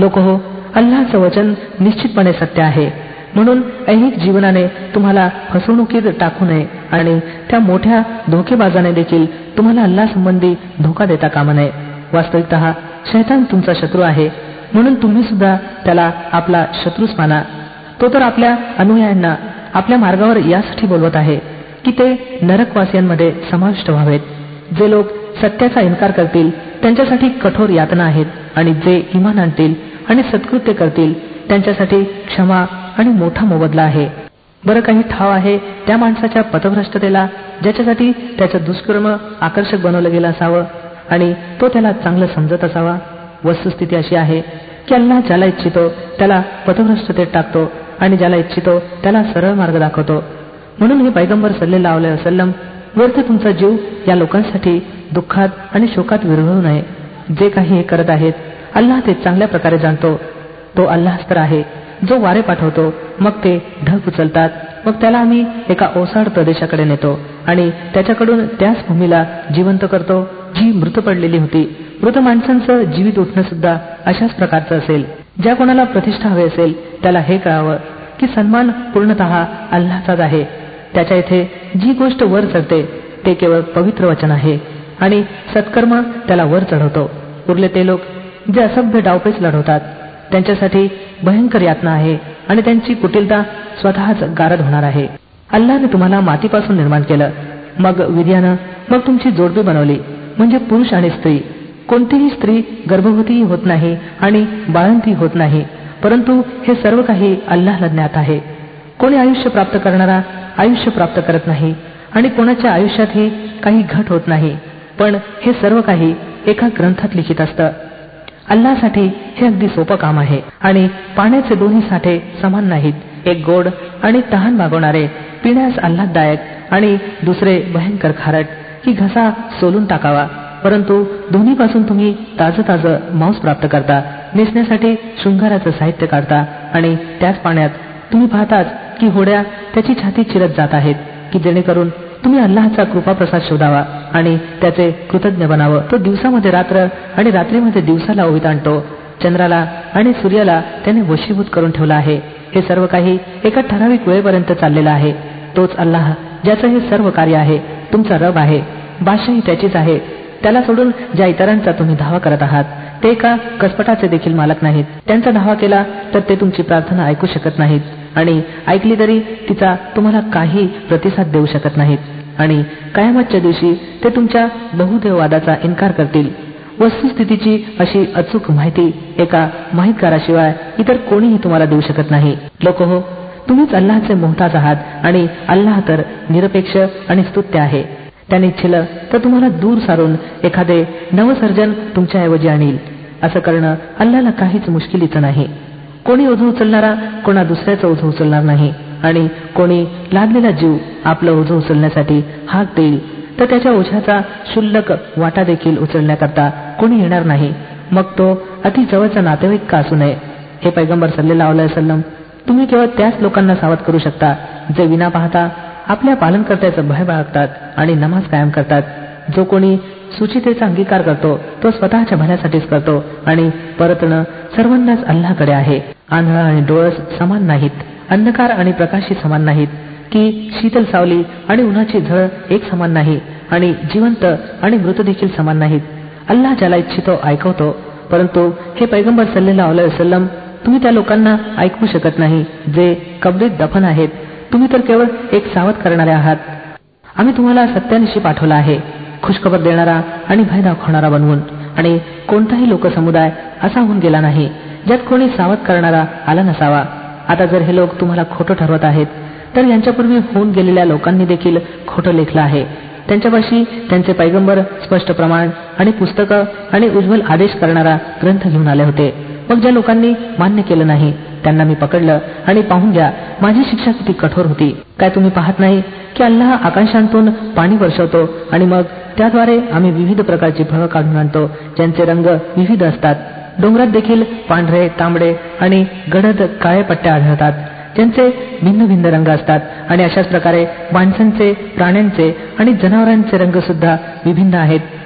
लोकहो, अल्लाहचं वचन निश्चितपणे सत्य आहे. म्हणून ऐहिक जीवनाने तुम्हाला फसवणुकीत टाकू नये आणि त्या मोठ्या धोकेबाजाने देखील तुम्हाला अल्लाह संबंधी धोका देता कामा नये. वास्तविकतः शैतान तुमचा शत्रू आहे, म्हणून तुम्ही सुद्धा त्याला आपला शत्रूच माना. तो तर आपल्या अनुयायांना आपल्या मार्गावर यासाठी बोलवत आहे की ते नरकवासियांमध्ये समाविष्ट व्हावेत. जे लोक सत्याचा इन्कार करतील त्यांच्यासाठी कठोर यातना आहेत, आणि जे ईमान आणतील आणि सत्कृत्य करतील त्यांच्यासाठी क्षमा आणि मोठा मोबदला आहे. बरं, काही ठाव आहे त्या माणसाच्या पथभ्रष्टतेला ज्याच्यासाठी त्याचं दुष्कर्म आकर्षक बनवलं गेलं असावं आणि तो त्याला चांगलं समजत असावा. वस्तुस्थिती अशी आहे की अल्लाह ज्याला इच्छितो त्याला पथभ्रष्टतेत टाकतो आणि ज्याला इच्छितो त्याला सरळ मार्ग दाखवतो. म्हणून हे पैगंबर सल्लल्लाहु अलैहि वसल्लम, व्यर्थ तुमचा जीव या लोकांसाठी दुःखात आणि शोकात विरघळू नये. जे काही हे करत आहेत अल्लाह ते चांगल्या प्रकारे जाणतो. तो अल्लाहच तर आहे जो वारे पाठवतो, मग ते ढग उचलतात, मग त्याला आम्ही एका ओसाड प्रदेशाकडे नेतो आणि त्याच्याकडून त्याच भूमीला जिवंत करतो जी मृत पडलेली होती. मृत माणसांचं जीवित उठणं सुद्धा अशाच प्रकारचं असेल. ज्या कोणाला प्रतिष्ठा हवी असेल त्याला हे कळावं की सन्मान पूर्णतः अल्लाहचाच आहे. त्याच्या इथे जी गोष्ट वर चढते ते केवळ पवित्र वचन आहे आणि सत्कर्म त्याला वर चढवतो. उरले ते लोक जे असभ्य डावपेच लढवतात त्यांच्यासाठी भयंकर यातना आहे आणि त्यांची कुटिलता स्वतःच गारद होणार आहे. अल्लाहने तुम्हाला मातीपासून निर्माण केलं, मग विर्यानं मग तुमची जोडपी बनवली, म्हणजे पुरुष आणि स्त्री. कोणतीही स्त्री गर्भवतीही होत नाही आणि बाळंती होत नाही, परंतु हे सर्व काही अल्लाहला ज्ञात आहे. कोणी आयुष्य प्राप्त करणारा आयुष्य प्राप्त करत नाही आणि कोणाच्या आयुष्यातही काही घट होत नाही, पण हे सर्व काही एका ग्रंथात लिखित असतं. अल्लाहसाठी हे अगदी सोपं काम आहे. आणि पाण्याचे दोन्ही साठे समान नाहीत. एक गोड आणि तहान भागवणारे, पिण्यास आल्हाददायक, आणि दुसरे भयंकर खारट की घसा सोलून टाकावा. परंतु दोन्हीपासून तुम्ही ताजं मांस प्राप्त करता, नेसण्यासाठी शृंगाराचं साहित्य काढता, आणि त्याच पाण्यात तुम्ही पाहताच की होड्या त्याची छाती चिरत जात आहेत की जेणेकरून तुम्ही अल्लाहचा कृपाप्रसाद शोधावा आणि त्याचे कृतज्ञ बनावं. तो दिवसामध्ये रात्र आणि रात्रीमध्ये दिवसाला ओवीत आणतो. चंद्राला आणि सूर्याला त्याने वशीभूत करून ठेवला आहे. हे सर्व काही एका ठराविक वेळेपर्यंत चाललेलं आहे. तोच अल्लाह ज्याचं हे सर्व कार्य आहे तुमचा रब आहे. बादशाही त्याचीच आहे. त्याला सोडून ज्या इतरांचा तुम्ही धावा करत आहात ते एका कसपटाचे देखील मालक नाहीत. त्यांचा धावा केला तर ते तुमची प्रार्थना ऐकू शकत नाहीत, आणि ऐकली तरी तिचा तुम्हाला काही प्रतिसाद देऊ शकत नाहीत. आणि कयामतच्या दिवशी ते तुमच्या बहुदेववादाचा इन्कार करतील. वस्तुस्थितीची अशी अचूक माहिती एका माहितगाराशिवाय इतर कोणीही तुम्हाला देऊ शकत नाही. लोकहो, तुम्हीच अल्लाहचे मोहताज आहात आणि अल्लाह तर निरपेक्ष आणि स्तुत्य आहे. त्याने इच्छिलं तर तुम्हाला दूर सारून एखादे नवसर्जन तुमच्याऐवजी आणील. असं करणं अल्लाहला काहीच मुश्किलीचं नाही. कोणी ओझं उचलणारा कोणा दुसऱ्याचं ओझं उचलणार नाही, आणि कोणी लादलेला जीव आपलं ओझं उचलण्यासाठी हाक देईल तर त्याच्या ओझ्याचा क्षुल्लक वाटा देखील उचलण्याकरता कोणी येणार नाही, मग तो अति जवळचा नातेवाईक का असू नये. हे पैगंबर सल्लल्लाहु अलैहि वसल्लम, तुम्ही केवळ त्याच लोकांना सावध करू शकता जे विना पाहता आपल्या पालनकर्त्याचं भय बाळगतात आणि नमाज कायम करतात. जो कोणी सुचितेचा अंगीकार करतो तो स्वतःच्या भल्यासाठीच करतो, आणि परतणं सर्वांनाच अल्लाहकडे आहे. आंधळा आणि डोळस समान नाहीत, अंधकार आणि प्रकाशी समान नाहीत, की शीतल सावली आणि उन्हाची झळ एक समान नाही, आणि जिवंत आणि मृत देखील समान नाहीत. अल्लाह ज्याला इच्छितो ऐकवतो. परंतु हे पैगंबर सल्लल्लाहु अलैहि वसल्लम, तुम्ही त्या लोकांना ऐकवू शकत नाही जे कबरीत दफन आहेत. तुम्ही तर केवळ एक सावध करणारे आहात. आम्ही तुम्हाला सत्यानिशी पाठवला आहे, खुशखबर देणारा आणि भय दाखवणारा बनवून. आणि कोणताही लोकसमुदाय असा होऊन गेला नाही ज्यात कोणी सावध करणारा आला नसावा. आता जर हे लोक तुम्हाला खोटं ठरवत आहेत तर यांच्यापूर्वी होऊन गेलेल्या लोकांनी देखील खोटं लेखलं आहे. त्यांच्यापाशी त्यांचे पैगंबर स्पष्ट प्रमाण आणि पुस्तकं आणि उज्ज्वल आदेश करणारा ग्रंथ घेऊन आले होते. मग ज्या लोकांनी मान्य केलं नाही त्यांना मी पकडलं, आणि पाहून घ्या माझी शिक्षा किती कठोर होती. काय तुम्ही पाहत नाही की अल्लाह आकाशांतून पाणी वर्षवतो आणि मग त्याद्वारे आम्ही विविध प्रकारची फळं काढून आणतो ज्यांचे रंग विविध असतात. डोंगरात देखील पांढरे, तांबडे आणि गडद काळे पट्ट्या आढळतात ज्यांचे भिन्न भिन्न रंग असतात. आणि अशाच प्रकारे माणसांचे, प्राण्यांचे आणि जनावरांचे रंग सुद्धा विभिन्न आहेत.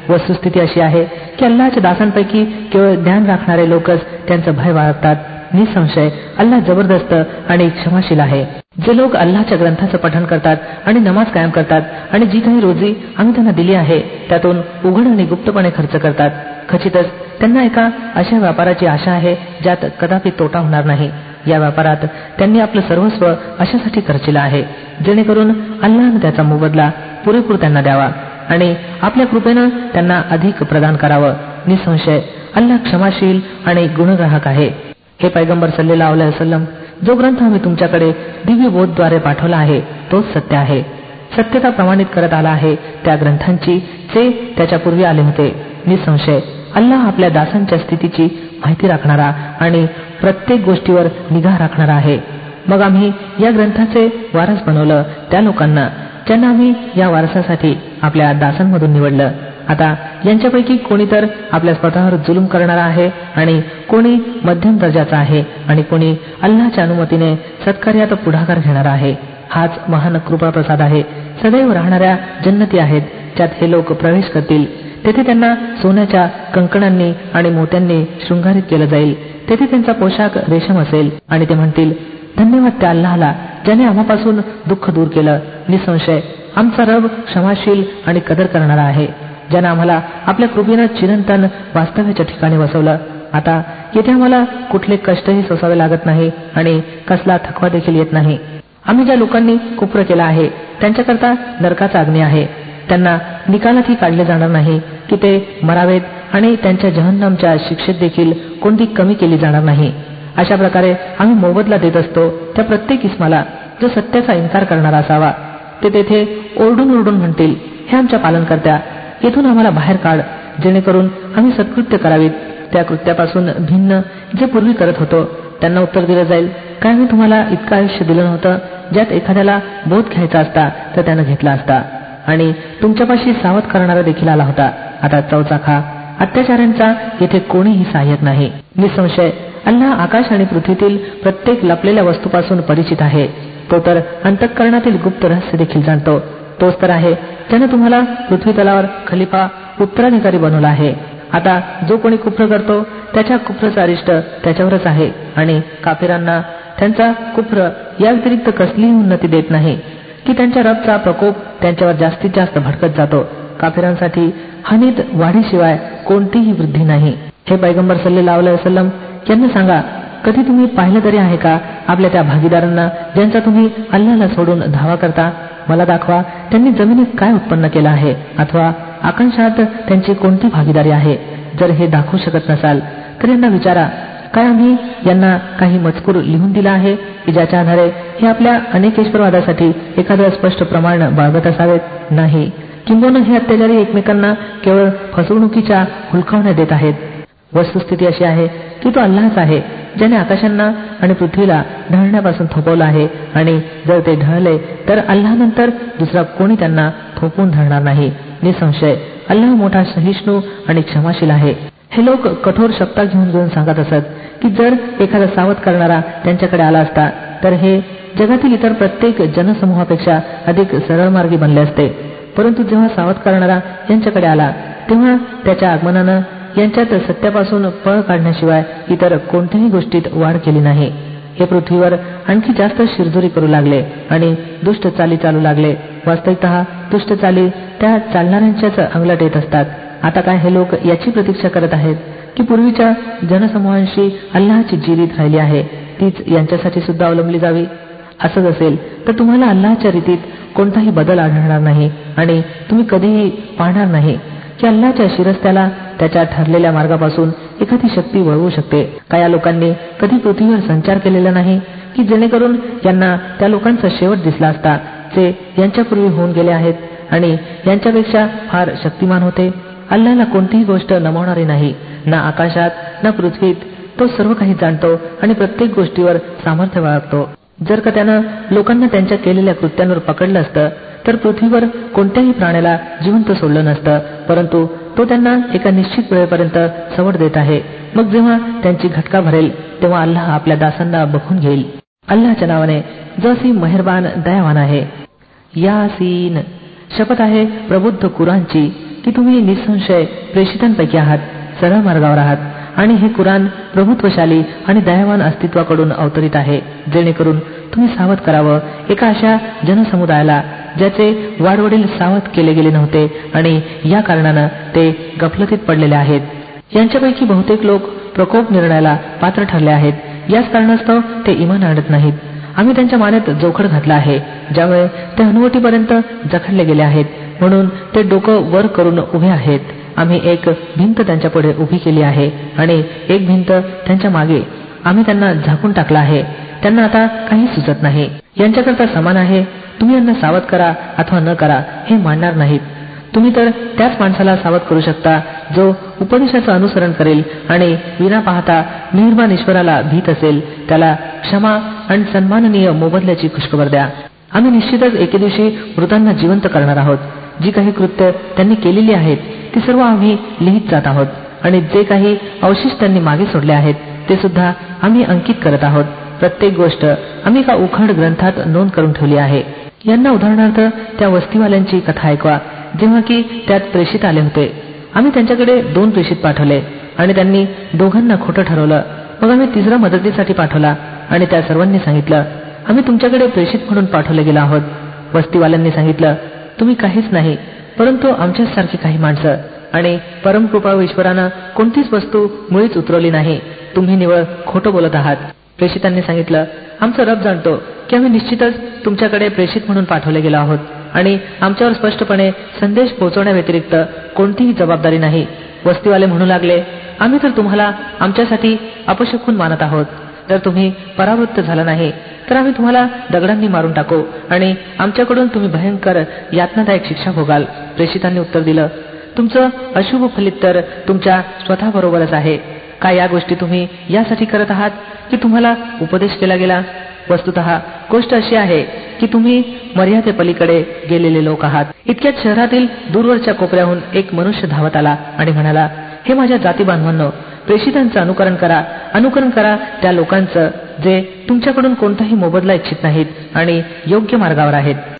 वस्तुस्थिती अशी आहे की अल्लाहच्या दासांपैकी केवळ ज्ञान राखणारे लोकच त्यांचं भय बाळगतात. निसंशय अल्लाह जबरदस्त आणि क्षमाशील आहे. जे लोक अल्लाहच्या ग्रंथाचं पठण करतात आणि नमाज कायम करतात आणि जी काही रोजी आम्ही त्यांना दिली आहे त्यातून उघड आणि गुप्तपणे खर्च करतात, खचितच त्यांना एका अशा व्यापाराची आशा आहे ज्यात कदापि तोटा होणार नाही. या व्यापारात त्यांनी आपलं सर्वस्व अशासाठी खर्चिलं आहे जेणेकरून अल्लाहनं त्याचा मोबदला पुरेपूर त्यांना द्यावा आणि आपल्या कृपेनं त्यांना अधिक प्रदान करावं. निसंशय अल्लाह क्षमाशील आणि गुणग्राहक आहे. हे पैगंबर सल्लल्लाहु अलैहि वसल्लम, जो ग्रंथ आम्ही तुमच्याकडे दिव्य बोधद्वारे पाठवला आहे तोच सत्य आहे. सत्यता प्रमाणित करत आला आहे त्या ग्रंथांची जे त्याच्यापूर्वी आले होते. निसंशय अल्लाह आपल्या दासांच्या स्थितीची माहिती राखणारा आणि प्रत्येक गोष्टीवर निगा राखणारा आहे. मग आम्ही या ग्रंथाचे वारस बनवलं त्या लोकांना ज्यांना आम्ही या वारसासाठी आपल्या दासांमधून निवडलं. आता यांच्यापैकी कोणी तर आपल्या स्वतःवर जुलूम करणारा आहे आणि कोणी मध्यम दर्जाचा आहे आणि कोणी अल्लाहच्या अनुमतीने सत्कार्यात पुढाकार घेणारा आहे. हाच महान कृपा प्रसाद आहे. सदैव राहणाऱ्या जन्नती आहेत ज्यात हे लोक प्रवेश करतील. तेथे त्यांना सोन्याच्या कंकणांनी आणि मोत्यांनी शृंगारित केलं जाईल. तेथे त्यांचा पोशाख रेशम असेल आणि ते म्हणतील, धन्यवाद त्या अल्लाहला ज्याने आम्हापासून दुःख दूर केलं. निसंशय आमचा रब क्षमाशील आणि कदर करणारा आहे, ज्याने आम्हाला आपल्या कृपेनं चिरंतन वास्तव्याच्या ठिकाणी बसवलं. आता येथे आम्हाला कुठले कष्टही सोसावे लागत नाही आणि कसला थकवा देखील येत नाही. आम्ही ज्या लोकांनी कुफ्र केला आहे त्यांच्याकरता नरकाचा अग्नी आहे. त्यांना निकालातही काढले जाणार नाही की ते मरावेत आणि त्यांच्या जहन्नमच्या शिक्षेत देखील कोणती कमी केली जाणार नाही. अशा प्रकारे आम्ही मोबदला देत असतो त्या प्रत्येक इस्माला जो सत्याचा इन्कार करणारा असावा. ते तेथे ओरडून ओरडून म्हणतील, हे आमच्या पालनकर्त्या, येथून आम्हाला बाहेर काढ जेणेकरून आम्ही सत्कृत्य करावीत त्या कृत्यापासून भिन्न जे पूर्वी करत होतो. त्यांना उत्तर दिलं जाईल, काय मी तुम्हाला इतकं आयुष्य दिलं नव्हतं ज्यात एखाद्याला बोध घ्यायचा असता तर त्यानं घेतला असता आणि तुमच्यापाशी सावध करणारा देखील आला होता. आता चौचा खा. अत्याचारांचा येथे कोणीही सहाय्यक नाही. निसंशय अल्लाह आकाश आणि पृथ्वीतील प्रत्येक लपलेल्या वस्तूपासून परिचित आहे. तो तर अंतःकरणातील गुप्त रहस्य देखील जाणतो. तोच तर आहे ज्याने तुम्हाला पृथ्वी तलावर खलिफा उत्तराधिकारी बनवला आहे. आता जो कोणी कुफ्र करतो त्याच्या कुफ्रचा अरिष्ट त्याच्यावरच आहे आणि काफिरांना त्यांचा कुफ्र या व्यतिरिक्त कसलीही उन्नती देत नाही की त्यांच्या रबचा प्रकोप त्यांच्यावर जास्तीत जास्त भडकत जातो. काफिरांसाठी हानीत वाढीशिवाय कोणतीही वृद्धी नाही. हे पैगंबर सल्लल्लाहु अलैहि वसल्लम यांना सांगा, कधी तुम्ही पाहिलं तरी आहे का आपल्या त्या भागीदारांना ज्यांचा तुम्ही अल्लाहला सोडून धावा करता? मला दाखवा त्यांनी जमिनीत काय उत्पन्न केलं आहे अथवा आकाशात त्यांची कोणती भागीदारी आहे. जर हे दाखवू शकत नसाल तर यांना विचारा, काय आम्ही यांना काही मजकूर लिहून दिला आहे की ज्याच्या आधारे हे आपल्या अनेकेश्वरवादासाठी एखादं स्पष्ट प्रमाण बाळगत असावेत? नाही. किंबहुना हे अत्याचारी एकमेकांना केवळ फसवणुकीच्या हुलकावण्या देत आहेत. वस्तुस्थिती अशी आहे की तो अल्लाहच आहे ज्याने आकाशांना आणि पृथ्वीला ढळण्यापासून थोपवलं आहे आणि जर ते ढळले तर अल्लाहनंतर दुसरा कोणी त्यांना थोपवून धरणार नाही. निसंशय अल्लाह मोठा सहिष्णू आणि क्षमाशील आहे. हे लोक कठोर शब्द घेऊन सांगत असत की जर एखादा सावध करणारा त्यांच्याकडे आला असता तर हे जगातील इतर प्रत्येक जनसमूहापेक्षा अधिक सरळ मार्गी बनले असते. परंतु जेव्हा सावध करणारा यांच्याकडे आला तेव्हा त्याच्या आगमनानं यांच्यात सत्यापासून पळ काढण्याशिवाय इतर कोणत्याही गोष्टीत वाढ केली नाही. हे पृथ्वीवर आणखी जास्त शिरजोरी करू लागले आणि दुष्ट चाली चालू लागले. वास्तविकतः दुष्ट चाली त्या चालणाऱ्यांच्याच अंगलट येत असतात. आता काय हे लोक याची प्रतीक्षा करत आहेत की पूर्वीच्या जनसमूहांशी अल्लाहची जी रीत राहिली आहे तीच यांच्यासाठी सुद्धा अवलंबली जावी? असंच असेल तर तुम्हाला अल्लाहच्या रीतीत कोणताही बदल आढळणार नाही आणि तुम्ही कधीही पाहणार नाही की अल्लाहच्या शिरस्त्याला त्याच्या ठरलेल्या मार्गापासून एखादी शक्ती वळवू शकते. का या लोकांनी कधी पृथ्वीवर संचार केलेला नाही की जेणेकरून यांना त्या लोकांचा शेवट दिसला असता जे यांच्यापूर्वी होऊन गेले आहेत आणि यांच्यापेक्षा फार शक्तिमान होते? अल्लाहला कोणतीही गोष्ट नमवणारी नाही, ना आकाशात ना पृथ्वीत. तो सर्व काही जाणतो आणि प्रत्येक गोष्टीवर सामर्थ्य बाळगतो. जर का त्यानं लोकांना त्यांच्या केलेल्या कृत्यांवर पकडलं असतं तर पृथ्वीवर कोणत्याही प्राण्याला जिवंत सोडलं नसतं. परंतु तो त्यांना एका निश्चित वेळेपर्यंत सवड देत आहे. मग जेव्हा त्यांची घटका भरेल तेव्हा अल्लाह आपल्या दासांना बघून घेईल. अल्लाहच्या नावाने जो असी मेहरबान दयावान आहे. यासीन, शपथ आहे प्रबुद्ध कुरानची की तुम्ही निसंशय प्रेषितांपैकी आहात, सरळ मार्गावर आहात आणि हे कुराण प्रभुत्वशाली आणि दयावान अस्तित्वाकडून अवतरित आहे, जेणेकरून तुम्ही सावध करावं एका अशा जनसमुदायाला ज्याचे वाडवडील सावध केले गेले नव्हते आणि या कारणानं ते गफलतीत पडलेले आहेत. यांच्यापैकी बहुतेक लोक प्रकोप निर्णयाला पात्र ठरले आहेत. याच कारणास्तव ते इमान आणत नाहीत. आम्ही त्यांच्या मानेत जोखड घातला आहे, ज्यामुळे ते हनुवटीपर्यंत जखडले गेले आहेत, म्हणून ते डोकं वर करून उभे आहेत. आम्ही एक भिंत त्यांच्या पुढे उभी केली आहे आणि एक भिंत त्यांच्या मागे आम्ही त्यांना झाकून टाकला आहे. त्यांना आता काही सुचत नाही. यांच्याकरता समान आहे, तुम्ही यांना सावध करा अथवा न करा हे मानणार नाहीत. तुम्ही तर त्याच माणसाला सावध करू शकता जो उपदेशाचं अनुसरण करेल आणि विना पाहता मेहरबान ईश्वराला भीत असेल. त्याला क्षमा आणि सन्माननीय मोबदल्याची खुशखबर द्या. आम्ही निश्चितच एके दिवशी मृतांना जिवंत करणार आहोत. जी काही कृत्य त्यांनी केलेली आहेत ती सर्व आम्ही लिहित जात आहोत आणि जे काही अवशेष त्यांनी मागे सोडले आहेत ते सुद्धा आम्ही अंकित करत आहोत. प्रत्येक गोष्ट आम्ही एका उखड ग्रंथात नोंद करून ठेवली आहे. यांना उदाहरणार्थ त्या वस्तीवाल्यांची कथा ऐकवा, जेव्हा की त्यात प्रेषित आले होते. आम्ही त्यांच्याकडे 2 प्रेषित पाठवले आणि त्यांनी दोघांना खोटं ठरवलं. मग आम्ही 3रा मदतीसाठी पाठवला आणि त्या सर्वांनी सांगितलं, आम्ही तुमच्याकडे प्रेषित म्हणून पाठवले गेलो आहोत. वस्तीवाल्यांनी सांगितलं, तुम्ही काहीच नाही परंतु आमच्यासारखी काही माणसं आणि परमकृपाळू ईश्वरानं कोणतीच वस्तू मुळीच उतरवली नाही. तुम्ही निवळ खोटं बोलत आहात. प्रेषितांनी सांगितलं, आमचा रब जाणतो की आम्ही निश्चितच तुमच्याकडे प्रेषित म्हणून पाठवले गेलो आहोत आणि आमच्यावर स्पष्टपणे संदेश पोहोचवण्याव्यतिरिक्त कोणतीही जबाबदारी नाही. वस्तीवाले म्हणू लागले, आम्ही तर तुम्हाला आमच्यासाठी अपशकुन मानत आहोत. जर तुम्ही परावृत्त झाला नाही तर आम्ही तुम्हाला दगडांनी मारून टाकू आणि आमच्याकडून तुम्ही भयंकर यातनादायक शिक्षा भोगाल. प्रेषितांनी उत्तर दिलं, तुमचं अशुभ फलित तर तुमच्या स्वतःबरोबरच आहे. काय या गोष्टी तुम्ही यासाठी करत आहात की तुम्हाला उपदेश केला गेला? वस्तुतः गोष्ट अशी आहे की तुम्ही मर्यादेपलीकडे गेलेले लोक आहात. इतक्यात शहरातील दूरवरच्या कोपऱ्याहून एक मनुष्य धावत आला आणि म्हणाला, हे माझ्या जाती बांधवांनो, प्रेषितांचं अनुकरण करा त्या लोकांचं जे तुमच्याकडून कोणताही मोबदला इच्छित नाहीत आणि योग्य मार्गावर आहेत.